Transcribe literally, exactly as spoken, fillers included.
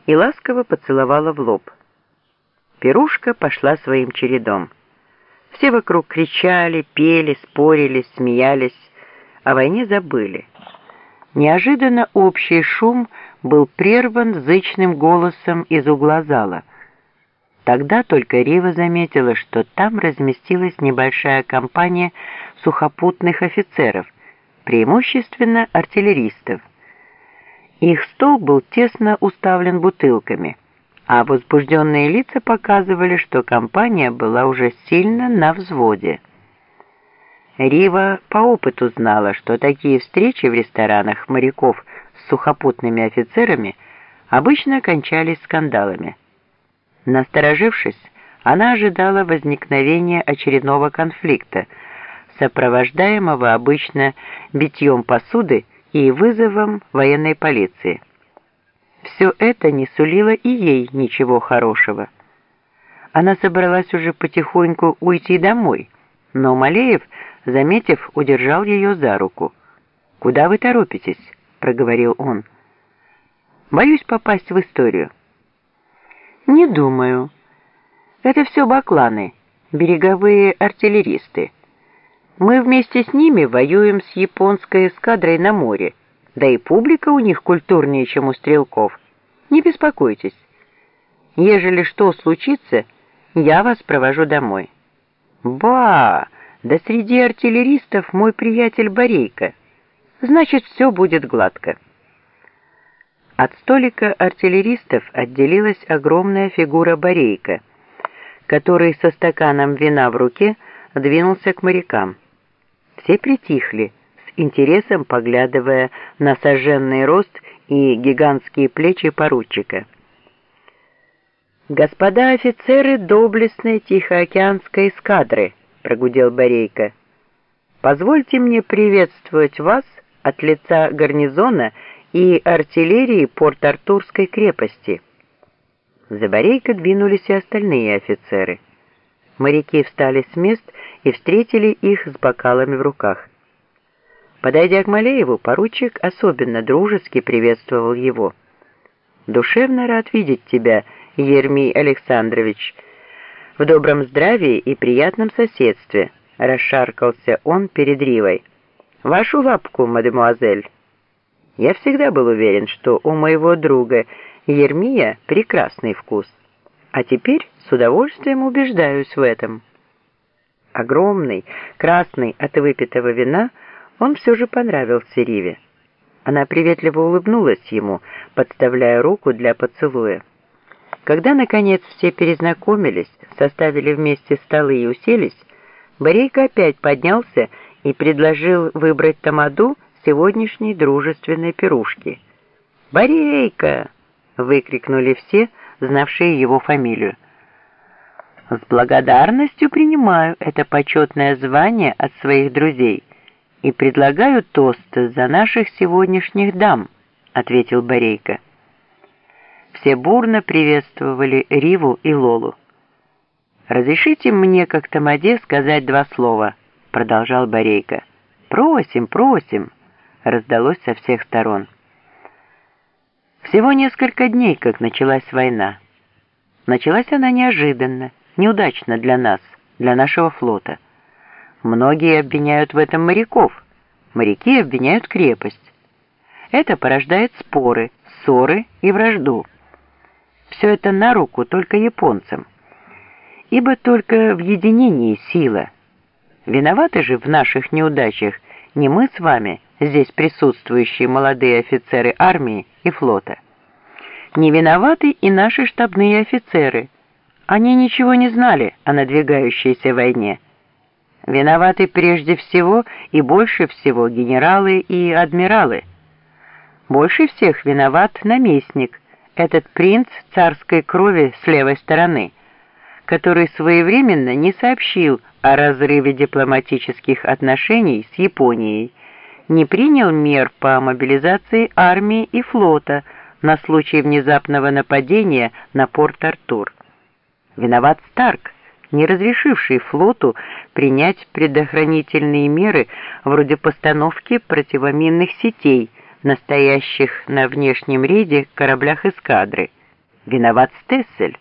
и ласково поцеловала в лоб. Пирушка пошла своим чередом. Все вокруг кричали, пели, спорили, смеялись, о войне забыли. Неожиданно общий шум был прерван зычным голосом из угла зала. Тогда только Рива заметила, что там разместилась небольшая компания сухопутных офицеров, преимущественно артиллеристов. Их стол был тесно уставлен бутылками, а возбужденные лица показывали, что компания была уже сильно на взводе. Рива по опыту знала, что такие встречи в ресторанах моряков с сухопутными офицерами обычно кончались скандалами. Насторожившись, она ожидала возникновения очередного конфликта, сопровождаемого обычно битьем посуды и вызовом военной полиции. Все это не сулило и ей ничего хорошего. Она собралась уже потихоньку уйти домой, но Малеев, заметив, удержал ее за руку. «Куда вы торопитесь?» — проговорил он. «Боюсь попасть в историю». «Не думаю. Это все бакланы, береговые артиллеристы. Мы вместе с ними воюем с японской эскадрой на море, да и публика у них культурнее, чем у стрелков. Не беспокойтесь. Ежели что случится, я вас провожу домой». «Ба! Да среди артиллеристов мой приятель Борейко. Значит, все будет гладко». От столика артиллеристов отделилась огромная фигура Борейко, который со стаканом вина в руке двинулся к морякам. Все притихли, с интересом поглядывая на сожженный рост и гигантские плечи поручика. «Господа офицеры доблестной Тихоокеанской эскадры», — прогудел Борейко, — «позвольте мне приветствовать вас от лица гарнизона и артиллерии Порт-Артурской крепости». За Борейко двинулись и остальные офицеры. Моряки встали с мест и встретили их с бокалами в руках. Подойдя к Малееву, поручик особенно дружески приветствовал его. «Душевно рад видеть тебя, Ермий Александрович, в добром здравии и приятном соседстве», — расшаркался он перед Ривой. «Вашу лапку, мадемуазель». Я всегда был уверен, что у моего друга Ермия прекрасный вкус, а теперь с удовольствием убеждаюсь в этом. Огромный, красный от выпитого вина, он все же понравился Риве. Она приветливо улыбнулась ему, подставляя руку для поцелуя. Когда, наконец, все перезнакомились, составили вместе столы и уселись, Борейко опять поднялся и предложил выбрать тамаду сегодняшней дружественной пирушки. «Борейко!» — выкрикнули все, знавшие его фамилию. «С благодарностью принимаю это почетное звание от своих друзей и предлагаю тост за наших сегодняшних дам», — ответил Борейко. Все бурно приветствовали Риву и Лолу. «Разрешите мне, как тамаде, сказать два слова», — продолжал Борейко. «Просим, просим», — раздалось со всех сторон. Всего несколько дней, как началась война. Началась она неожиданно, неудачно для нас, для нашего флота. Многие обвиняют в этом моряков, моряки обвиняют крепость. Это порождает споры, ссоры и вражду. Все это на руку только японцам, ибо только в единении сила. Виноваты же в наших неудачах не мы с вами, здесь присутствующие молодые офицеры армии и флота. Не виноваты и наши штабные офицеры. Они ничего не знали о надвигающейся войне. Виноваты прежде всего и больше всего генералы и адмиралы. Больше всех виноват наместник, этот принц царской крови с левой стороны, который своевременно не сообщил о разрыве дипломатических отношений с Японией, не принял мер по мобилизации армии и флота на случай внезапного нападения на Порт-Артур. Виноват Старк, не разрешивший флоту принять предохранительные меры вроде постановки противоминных сетей, настоящих на внешнем рейде кораблях эскадры, виноват Стессель.